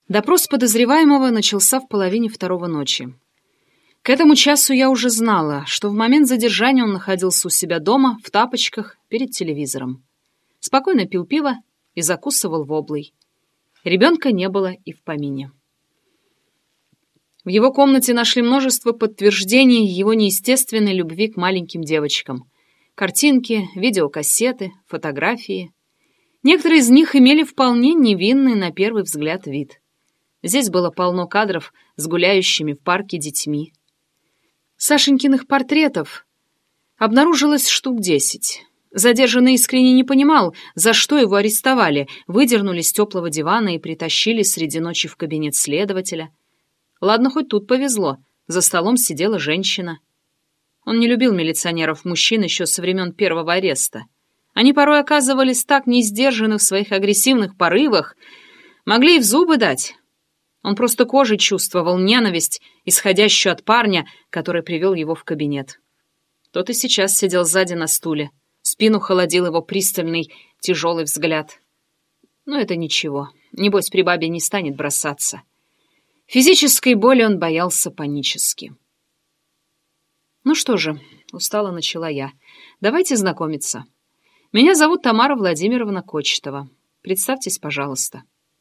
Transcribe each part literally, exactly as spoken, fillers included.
Допрос подозреваемого начался в половине второго ночи. К этому часу я уже знала, что в момент задержания он находился у себя дома, в тапочках, перед телевизором. Спокойно пил пиво и закусывал воблой. Ребенка не было и в помине. В его комнате нашли множество подтверждений его неестественной любви к маленьким девочкам. Картинки, видеокассеты, фотографии. Некоторые из них имели вполне невинный на первый взгляд вид. Здесь было полно кадров с гуляющими в парке детьми. Сашенькиных портретов обнаружилось штук десять. Задержанный искренне не понимал, за что его арестовали, выдернули с теплого дивана и притащили среди ночи в кабинет следователя. Ладно, хоть тут повезло, за столом сидела женщина. Он не любил милиционеров-мужчин еще со времен первого ареста. Они порой оказывались так несдержаны в своих агрессивных порывах, могли и в зубы дать. Он просто кожей чувствовал ненависть, исходящую от парня, который привел его в кабинет. Тот и сейчас сидел сзади на стуле. Спину холодил его пристальный, тяжелый взгляд. Но это ничего. Небось, при бабе не станет бросаться. Физической боли он боялся панически. «Ну что же», — устало начала я, — «давайте знакомиться. Меня зовут Тамара Владимировна Кочетова. Представьтесь, пожалуйста».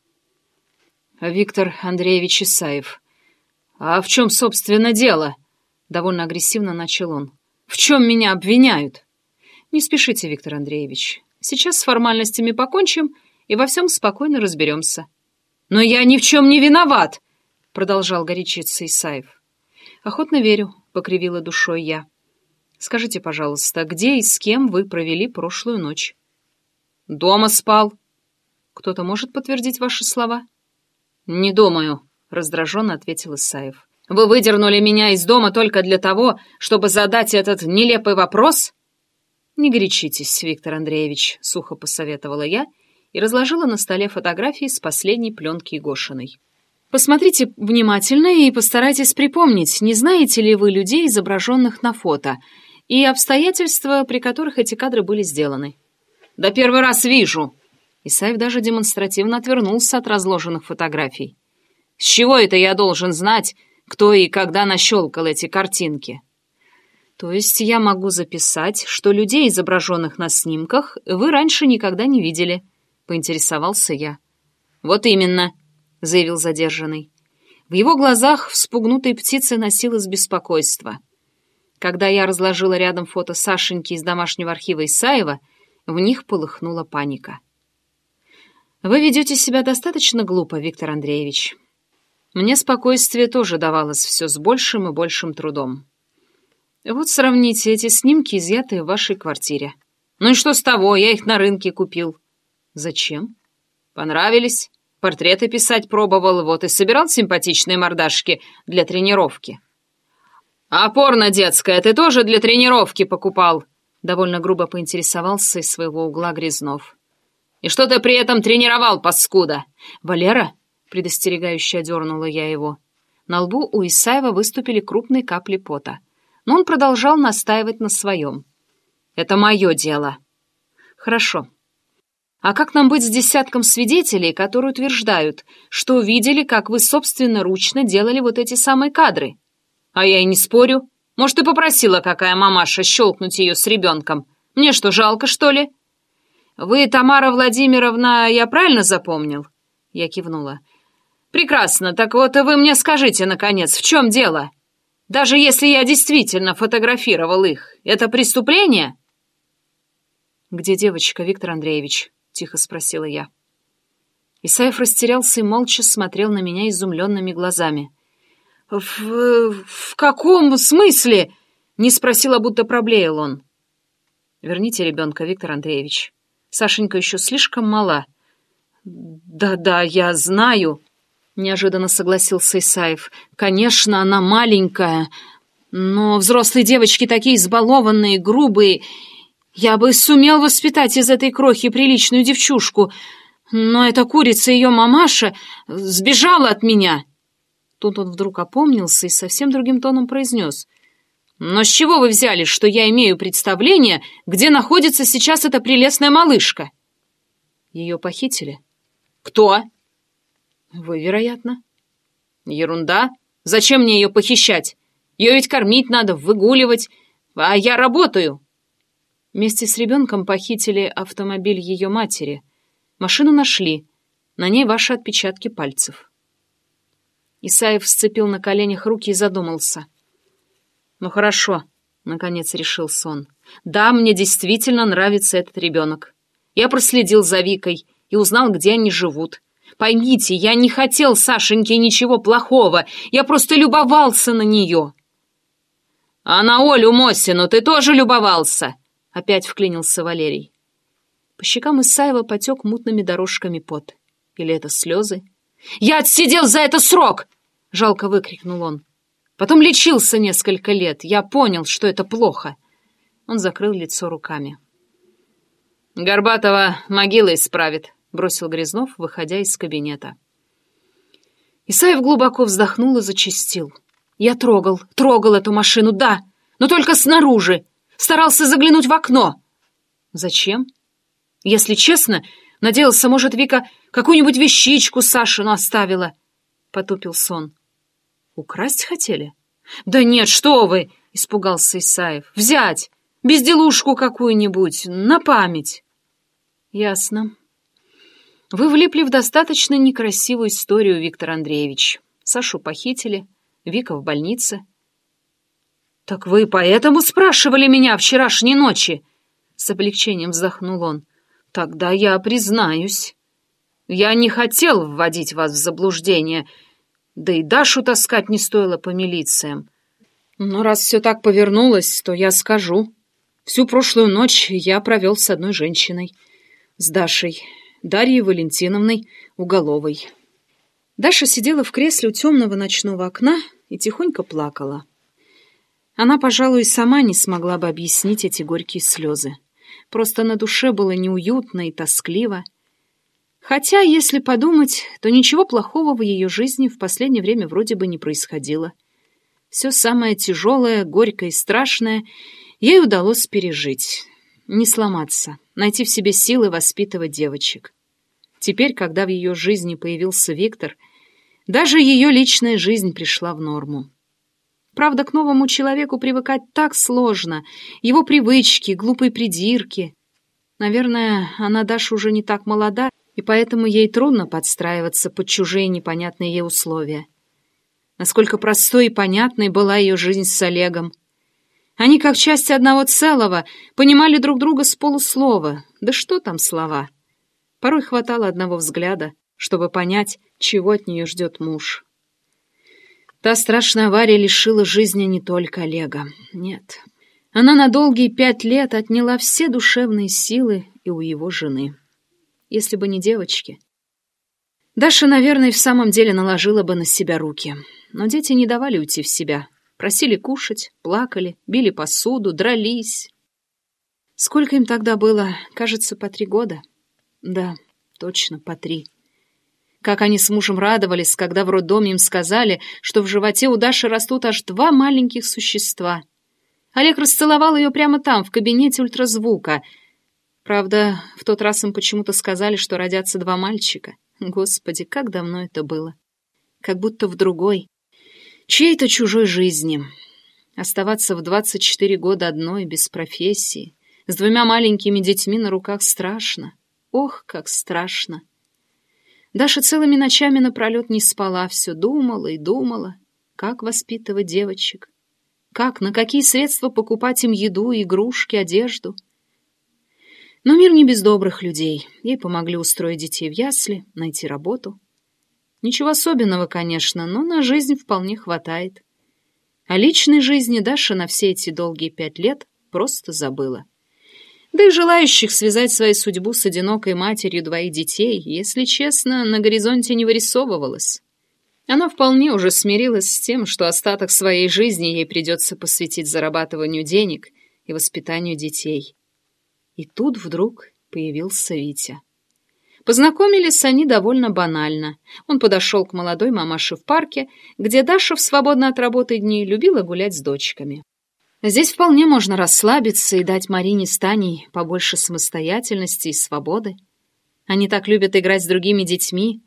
«Виктор Андреевич Исаев. А в чем, собственно, дело?» — довольно агрессивно начал он. «В чем меня обвиняют?» «Не спешите, Виктор Андреевич. Сейчас с формальностями покончим и во всем спокойно разберемся». «Но я ни в чем не виноват!» — продолжал горячиться Исаев. «Охотно верю», — покривила душой я. «Скажите, пожалуйста, где и с кем вы провели прошлую ночь?» «Дома спал». «Кто-то может подтвердить ваши слова?» «Не думаю», — раздраженно ответил Исаев. «Вы выдернули меня из дома только для того, чтобы задать этот нелепый вопрос?» «Не горячитесь, Виктор Андреевич», — сухо посоветовала я и разложила на столе фотографии с последней пленки Гошиной. «Посмотрите внимательно и постарайтесь припомнить, не знаете ли вы людей, изображенных на фото, и обстоятельства, при которых эти кадры были сделаны». «Да первый раз вижу!» Исаев даже демонстративно отвернулся от разложенных фотографий. «С чего это я должен знать, кто и когда нащелкал эти картинки?» «То есть я могу записать, что людей, изображенных на снимках, вы раньше никогда не видели?» — поинтересовался я. «Вот именно», — заявил задержанный. В его глазах вспугнутой птицы носилось беспокойство. Когда я разложила рядом фото Сашеньки из домашнего архива Исаева, в них полыхнула паника. «Вы ведете себя достаточно глупо, Виктор Андреевич. Мне спокойствие тоже давалось все с большим и большим трудом. Вот сравните эти снимки, изъятые в вашей квартире. Ну и что с того? Я их на рынке купил». «Зачем?» «Понравились. Портреты писать пробовал, вот и собирал симпатичные мордашки для тренировки». «А порно детское ты тоже для тренировки покупал?» Довольно грубо поинтересовался из своего угла Грязнов. «И что ты при этом тренировал, паскуда?» «Валера?» — предостерегающе одернула я его. На лбу у Исаева выступили крупные капли пота. Но он продолжал настаивать на своем. «Это мое дело». «Хорошо. А как нам быть с десятком свидетелей, которые утверждают, что видели, как вы собственноручно делали вот эти самые кадры?» «А я и не спорю. Может, и попросила какая мамаша щелкнуть ее с ребенком. Мне что, жалко, что ли?» «Вы, Тамара Владимировна, я правильно запомнил?» Я кивнула. «Прекрасно. Так вот, вы мне скажите, наконец, в чем дело? Даже если я действительно фотографировал их, это преступление?» «Где девочка, Виктор Андреевич?» — тихо спросила я. Исаев растерялся и молча смотрел на меня изумленными глазами. «В, в каком смысле?» — не спросила, будто проблеял он. «Верните ребенка, Виктор Андреевич. Сашенька еще слишком мала». «Да-да, я знаю», — неожиданно согласился Исаев. «Конечно, она маленькая, но взрослые девочки такие избалованные, грубые. Я бы сумел воспитать из этой крохи приличную девчушку, но эта курица, ее мамаша, сбежала от меня». Тут он вдруг опомнился и совсем другим тоном произнес. «Но с чего вы взяли, что я имею представление, где находится сейчас эта прелестная малышка?» «Ее похитили». «Кто?» Вы, вероятно. Ерунда. Зачем мне ее похищать? Ее ведь кормить надо, выгуливать, а я работаю. Вместе с ребенком похитили автомобиль ее матери. Машину нашли. На ней ваши отпечатки пальцев. Исаев сцепил на коленях руки и задумался. Ну хорошо, наконец решился он. Да, мне действительно нравится этот ребенок. Я проследил за Викой и узнал, где они живут. Поймите, я не хотел Сашеньке ничего плохого, я просто любовался на нее. А на Олю Мосину ты тоже любовался? Опять вклинился Валерий. По щекам Исаева потек мутными дорожками пот. Или это слезы? «Я отсидел за это срок!» — жалко выкрикнул он. «Потом лечился несколько лет. Я понял, что это плохо». Он закрыл лицо руками. «Горбатова могила исправит», — бросил Грязнов, выходя из кабинета. Исаев глубоко вздохнул и зачастил. «Я трогал, трогал эту машину, да, но только снаружи. Старался заглянуть в окно». «Зачем?» «Если честно, надеялся, может, Вика какую-нибудь вещичку Сашину оставила», — потупился он. «Украсть хотели?» «Да нет, что вы!» — испугался Исаев. «Взять! Безделушку какую-нибудь, на память!» «Ясно. Вы влипли в достаточно некрасивую историю, Виктор Андреевич. Сашу похитили, Вика в больнице». «Так вы поэтому спрашивали меня вчерашней ночи?» С облегчением вздохнул он. «Тогда я признаюсь. Я не хотел вводить вас в заблуждение, да и Дашу таскать не стоило по милициям. Но раз все так повернулось, то я скажу. Всю прошлую ночь я провел с одной женщиной, с Дашей, Дарьей Валентиновной Уголовой». Даша сидела в кресле у темного ночного окна и тихонько плакала. Она, пожалуй, сама не смогла бы объяснить эти горькие слезы. Просто на душе было неуютно и тоскливо. Хотя, если подумать, то ничего плохого в ее жизни в последнее время вроде бы не происходило. Все самое тяжелое, горькое и страшное ей удалось пережить. Не сломаться, найти в себе силы воспитывать девочек. Теперь, когда в ее жизни появился Виктор, даже ее личная жизнь пришла в норму. Правда, к новому человеку привыкать так сложно. Его привычки, глупые придирки. Наверное, она, Даша, уже не так молода, и поэтому ей трудно подстраиваться под чужие непонятные ей условия. Насколько простой и понятной была ее жизнь с Олегом. Они, как части одного целого, понимали друг друга с полуслова. Да что там слова? Порой хватало одного взгляда, чтобы понять, чего от нее ждет муж. Та страшная авария лишила жизни не только Олега. Нет, она на долгие пять лет отняла все душевные силы и у его жены. Если бы не девочки. Даша, наверное, в самом деле наложила бы на себя руки. Но дети не давали уйти в себя. Просили кушать, плакали, били посуду, дрались. Сколько им тогда было? Кажется, по три года. Да, точно, по три. Как они с мужем радовались, когда в роддоме им сказали, что в животе у Даши растут аж два маленьких существа. Олег расцеловал ее прямо там, в кабинете ультразвука. Правда, в тот раз им почему-то сказали, что родятся два мальчика. Господи, как давно это было. Как будто в другой, чьей-то чужой жизни. Оставаться в двадцать четыре года одной, без профессии, с двумя маленькими детьми на руках страшно. Ох, как страшно. Даша целыми ночами напролет не спала, все думала и думала, как воспитывать девочек, как, на какие средства покупать им еду, игрушки, одежду. Но мир не без добрых людей. Ей помогли устроить детей в ясли, найти работу. Ничего особенного, конечно, но на жизнь вполне хватает. О личной жизни Даша на все эти долгие пять лет просто забыла. Да и желающих связать свою судьбу с одинокой матерью двоих детей, если честно, на горизонте не вырисовывалось. Она вполне уже смирилась с тем, что остаток своей жизни ей придется посвятить зарабатыванию денег и воспитанию детей. И тут вдруг появился Витя. Познакомились они довольно банально. Он подошел к молодой мамаше в парке, где Даша в свободно от работы дни любила гулять с дочками. Здесь вполне можно расслабиться и дать Марине с Таней побольше самостоятельности и свободы. Они так любят играть с другими детьми.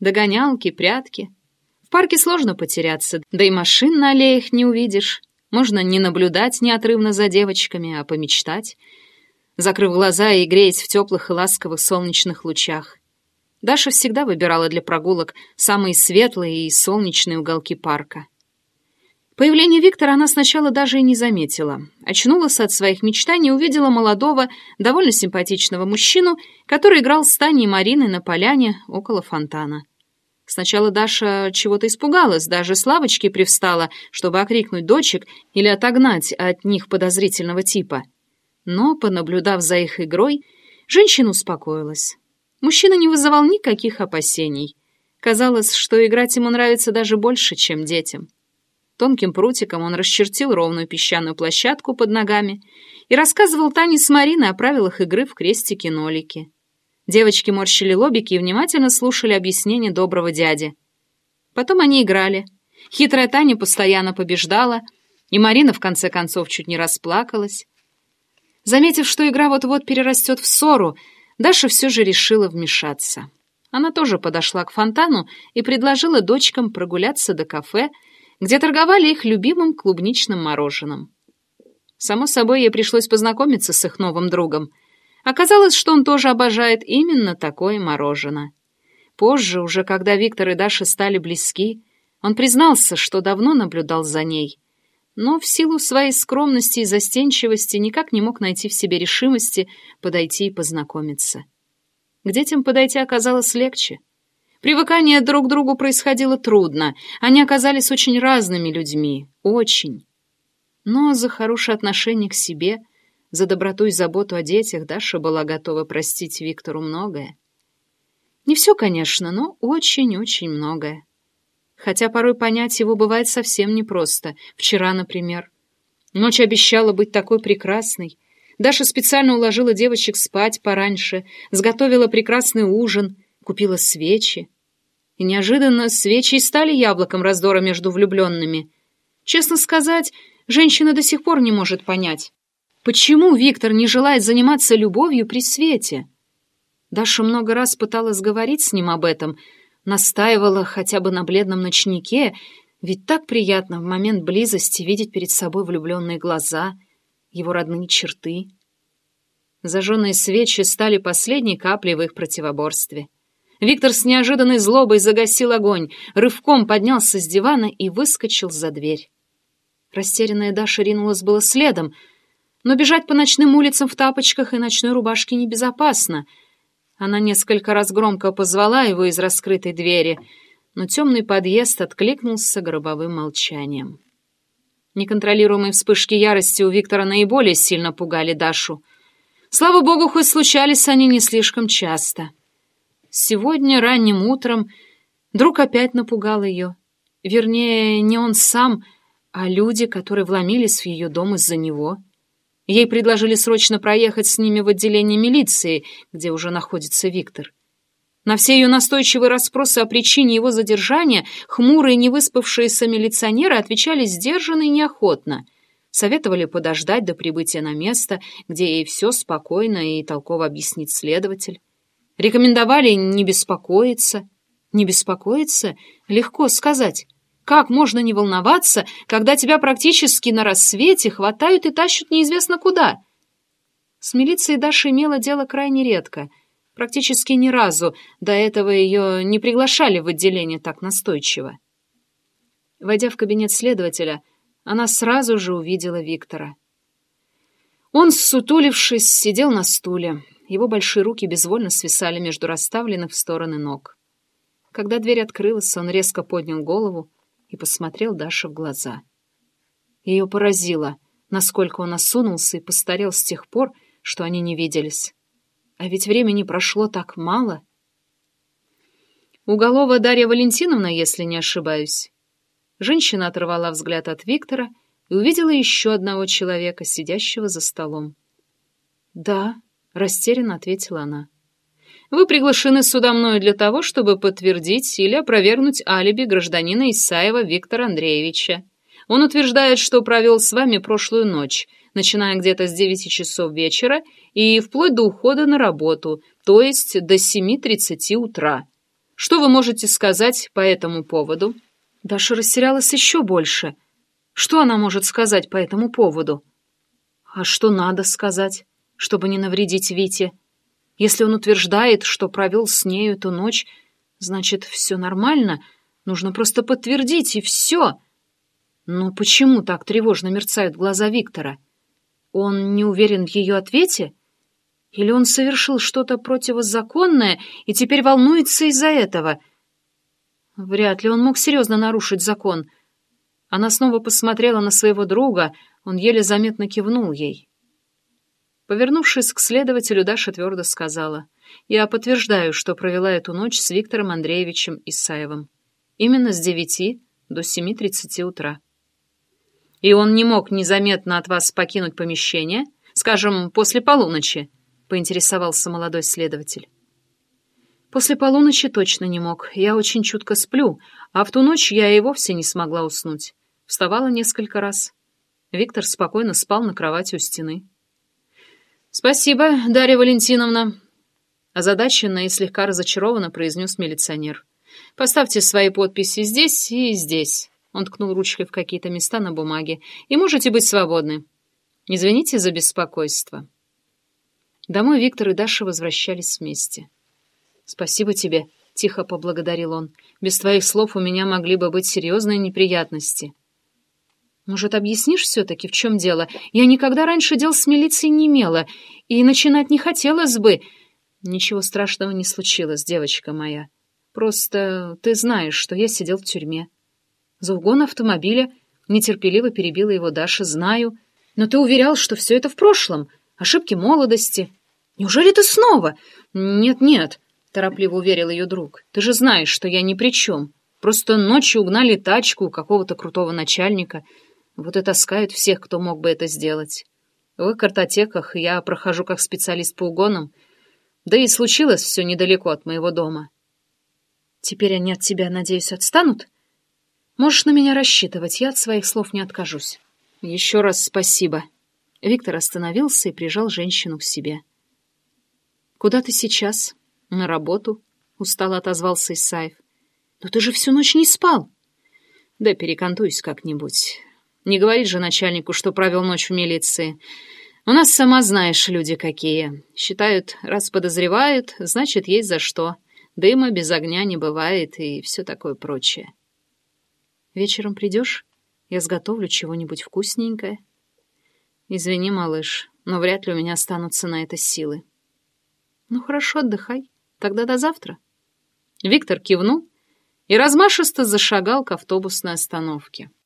Догонялки, прятки. В парке сложно потеряться, да и машин на аллеях не увидишь. Можно не наблюдать неотрывно за девочками, а помечтать, закрыв глаза и греясь в теплых и ласковых солнечных лучах. Даша всегда выбирала для прогулок самые светлые и солнечные уголки парка. Появление Виктора она сначала даже и не заметила. Очнулась от своих мечтаний и увидела молодого, довольно симпатичного мужчину, который играл с Таней и Мариной на поляне около фонтана. Сначала Даша чего-то испугалась, даже с лавочки привстала, чтобы окрикнуть дочек или отогнать от них подозрительного типа. Но, понаблюдав за их игрой, женщина успокоилась. Мужчина не вызывал никаких опасений. Казалось, что играть ему нравится даже больше, чем детям. Тонким прутиком он расчертил ровную песчаную площадку под ногами и рассказывал Тане с Мариной о правилах игры в крестики-нолики. Девочки морщили лобики и внимательно слушали объяснения доброго дяди. Потом они играли. Хитрая Таня постоянно побеждала, и Марина в конце концов чуть не расплакалась. Заметив, что игра вот-вот перерастет в ссору, Даша все же решила вмешаться. Она тоже подошла к фонтану и предложила дочкам прогуляться до кафе, где торговали их любимым клубничным мороженым. Само собой, ей пришлось познакомиться с их новым другом. Оказалось, что он тоже обожает именно такое мороженое. Позже, уже когда Виктор и Даша стали близки, он признался, что давно наблюдал за ней, но в силу своей скромности и застенчивости никак не мог найти в себе решимости подойти и познакомиться. К детям подойти оказалось легче. Привыкание друг к другу происходило трудно, они оказались очень разными людьми, очень. Но за хорошее отношение к себе, за доброту и заботу о детях Даша была готова простить Виктору многое. Не все, конечно, но очень-очень многое. Хотя порой понять его бывает совсем непросто. Вчера, например. Ночь обещала быть такой прекрасной. Даша специально уложила девочек спать пораньше, сготовила прекрасный ужин, купила свечи. И неожиданно свечи и стали яблоком раздора между влюбленными. Честно сказать, женщина до сих пор не может понять, почему Виктор не желает заниматься любовью при свете. Даша много раз пыталась говорить с ним об этом, настаивала хотя бы на бледном ночнике, ведь так приятно в момент близости видеть перед собой влюбленные глаза, его родные черты. Зажженные свечи стали последней каплей в их противоборстве. Виктор с неожиданной злобой загасил огонь, рывком поднялся с дивана и выскочил за дверь. Растерянная Даша ринулась было следом, но бежать по ночным улицам в тапочках и ночной рубашке небезопасно. Она несколько раз громко позвала его из раскрытой двери, но темный подъезд откликнулся гробовым молчанием. Неконтролируемые вспышки ярости у Виктора наиболее сильно пугали Дашу. Слава богу, хоть случались они не слишком часто. Сегодня ранним утром друг опять напугал ее. Вернее, не он сам, а люди, которые вломились в ее дом из-за него. Ей предложили срочно проехать с ними в отделение милиции, где уже находится Виктор. На все ее настойчивые расспросы о причине его задержания хмурые невыспавшиеся милиционеры отвечали сдержанно и неохотно. Советовали подождать до прибытия на место, где ей все спокойно и толково объяснит следователь. Рекомендовали не беспокоиться. Не беспокоиться? Легко сказать. Как можно не волноваться, когда тебя практически на рассвете хватают и тащат неизвестно куда? С милицией Даша имела дело крайне редко. Практически ни разу до этого ее не приглашали в отделение так настойчиво. Войдя в кабинет следователя, она сразу же увидела Виктора. Он, ссутулившись, сидел на стуле. Его большие руки безвольно свисали между расставленных в стороны ног. Когда дверь открылась, он резко поднял голову и посмотрел Даше в глаза. Ее поразило, насколько он осунулся и постарел с тех пор, что они не виделись. А ведь времени прошло так мало. Уголова Дарья Валентиновна, если не ошибаюсь. Женщина оторвала взгляд от Виктора и увидела еще одного человека, сидящего за столом. «Да», — растерянно ответила она. «Вы приглашены сюда мною для того, чтобы подтвердить или опровергнуть алиби гражданина Исаева Виктора Андреевича. Он утверждает, что провел с вами прошлую ночь, начиная где-то с девяти часов вечера и вплоть до ухода на работу, то есть до семи тридцати утра. Что вы можете сказать по этому поводу?» Даша растерялась еще больше. Что она может сказать по этому поводу? А что надо сказать, чтобы не навредить Вите? Если он утверждает, что провел с нею эту ночь, значит, все нормально, нужно просто подтвердить, и все. Но почему так тревожно мерцают глаза Виктора? Он не уверен в ее ответе? Или он совершил что-то противозаконное и теперь волнуется из-за этого? Вряд ли он мог серьезно нарушить закон. Она снова посмотрела на своего друга, он еле заметно кивнул ей. Повернувшись к следователю, Даша твердо сказала: «Я подтверждаю, что провела эту ночь с Виктором Андреевичем Исаевым. Именно с девяти до семи тридцати утра. И он не мог незаметно от вас покинуть помещение, скажем, после полуночи?» — поинтересовался молодой следователь. «После полуночи точно не мог. Я очень чутко сплю, а в ту ночь я и вовсе не смогла уснуть. Вставала несколько раз. Виктор спокойно спал на кровати у стены». «Спасибо, Дарья Валентиновна», — озадаченно и слегка разочарованно произнес милиционер. «Поставьте свои подписи здесь и здесь». Он ткнул ручкой в какие-то места на бумаге. «И можете быть свободны. Извините за беспокойство». Домой Виктор и Даша возвращались вместе. «Спасибо тебе», — тихо поблагодарил он. «Без твоих слов у меня могли бы быть серьезные неприятности». «Может, объяснишь все-таки, в чем дело? Я никогда раньше дел с милицией не имела, и начинать не хотелось бы». «Ничего страшного не случилось, девочка моя. Просто ты знаешь, что я сидел в тюрьме. За угон автомобиля нетерпеливо перебила его Даша. Знаю. Но ты уверял, что все это в прошлом. Ошибки молодости. Неужели ты снова?» «Нет-нет», — торопливо уверил ее друг. «Ты же знаешь, что я ни при чем. Просто ночью угнали тачку у какого-то крутого начальника. Вот и таскают всех, кто мог бы это сделать. В их картотеках я прохожу как специалист по угонам. Да и случилось все недалеко от моего дома. Теперь они от тебя, надеюсь, отстанут? Можешь на меня рассчитывать, я от своих слов не откажусь». «Еще раз спасибо». Виктор остановился и прижал женщину к себе. «Куда ты сейчас?» «На работу», — устало отозвался Исаев. «Но ты же всю ночь не спал». «Да перекантуюсь как-нибудь. Не говорит же начальнику, что провел ночь в милиции. У нас, сама знаешь, люди какие. Считают, раз подозревают, значит, есть за что. Дыма без огня не бывает и все такое прочее». «Вечером придешь? Я сготовлю чего-нибудь вкусненькое». «Извини, малыш, но вряд ли у меня останутся на это силы». «Ну хорошо, отдыхай. Тогда до завтра». Виктор кивнул и размашисто зашагал к автобусной остановке.